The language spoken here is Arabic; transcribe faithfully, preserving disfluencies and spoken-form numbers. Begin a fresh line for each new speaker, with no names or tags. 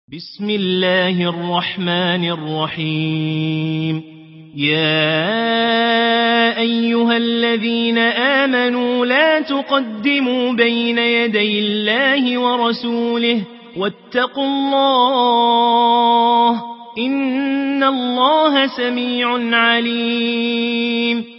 بسم الله الرحمن الرحيم. يا أيها الذين آمنوا لا تقدموا بين يدي الله ورسوله واتقوا الله إن الله سميع عليم.